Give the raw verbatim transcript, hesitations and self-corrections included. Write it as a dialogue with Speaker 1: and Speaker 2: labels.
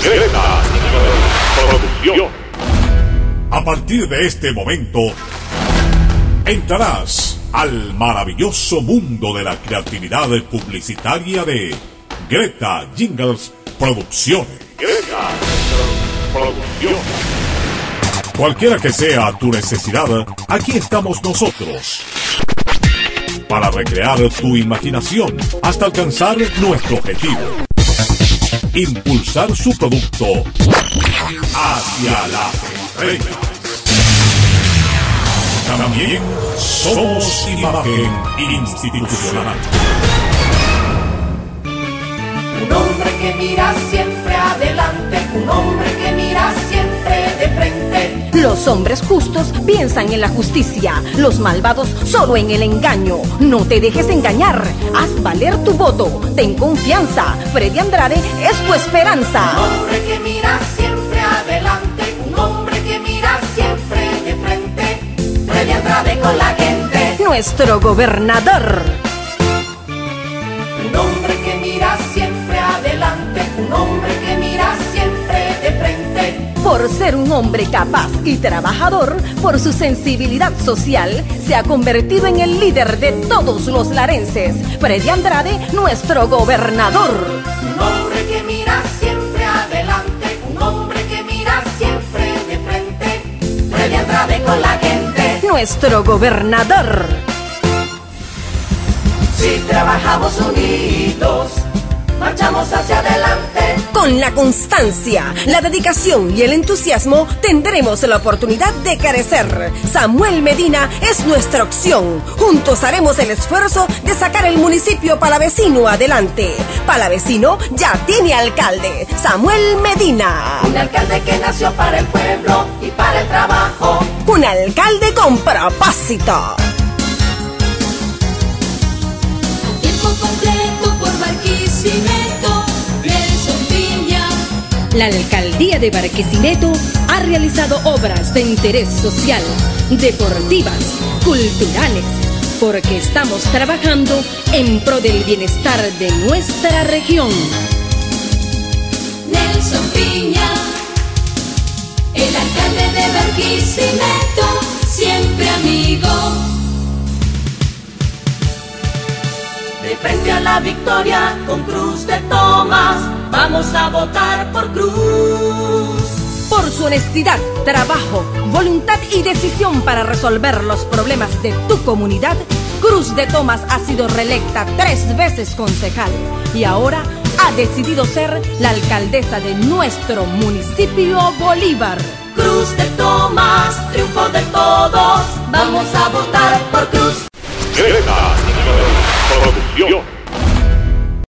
Speaker 1: Greta Producción.
Speaker 2: A partir de este momento, entrarás al maravilloso mundo de la creatividad publicitaria de Greta Jingles Producciones.
Speaker 1: Greta Producción.
Speaker 2: Cualquiera que sea tu necesidad, aquí estamos nosotros para recrear tu imaginación hasta alcanzar nuestro objetivo: impulsar su producto hacia las estrellas. También somos imagen institucional.
Speaker 3: Un hombre que mira siempre adelante, un hombre que mira siempre de frente.
Speaker 4: Los hombres justos piensan en la justicia, los malvados solo en el engaño. No te dejes engañar, haz valer tu voto, ten confianza. Freddy Andrade es tu esperanza.
Speaker 3: Un hombre que mira siempre adelante, un hombre que mira siempre de frente. Freddy Andrade con la gente.
Speaker 4: Nuestro gobernador.
Speaker 3: Un hombre que mira siempre adelante, un hombre que mira siempre de frente.
Speaker 4: Por ser un hombre capaz y trabajador, por su sensibilidad social, se ha convertido en el líder de todos los larenses. Freddy Andrade, nuestro gobernador.
Speaker 3: Un hombre que mira siempre adelante, un hombre que mira siempre de frente. Freddy Andrade con la gente.
Speaker 4: Nuestro gobernador.
Speaker 3: Si trabajamos unidos, marchamos hacia adelante.
Speaker 4: Con la constancia, la dedicación y el entusiasmo tendremos la oportunidad de crecer. Samuel Medina es nuestra opción. Juntos haremos el esfuerzo de sacar el municipio palavecino adelante. Palavecino ya tiene alcalde, Samuel Medina.
Speaker 3: Un alcalde que nació para el pueblo y para el trabajo.
Speaker 4: Un alcalde con propósito.
Speaker 5: Tiempo completo por Barquisimeto, Nelson Piña.
Speaker 6: La alcaldía de Barquisimeto ha realizado obras de interés social, deportivas, culturales, porque estamos trabajando en pro del bienestar de nuestra región.
Speaker 5: Nelson Piña, el alcalde de Barquisimeto, siempre amigo.
Speaker 3: De frente a la victoria con Cruz de Tomás, vamos a votar por Cruz.
Speaker 4: Por su honestidad, trabajo, voluntad y decisión para resolver los problemas de tu comunidad, Cruz de Tomás ha sido reelecta tres veces concejal y ahora ha decidido ser la alcaldesa de nuestro municipio Bolívar.
Speaker 3: Cruz de Tomás, triunfo de todos.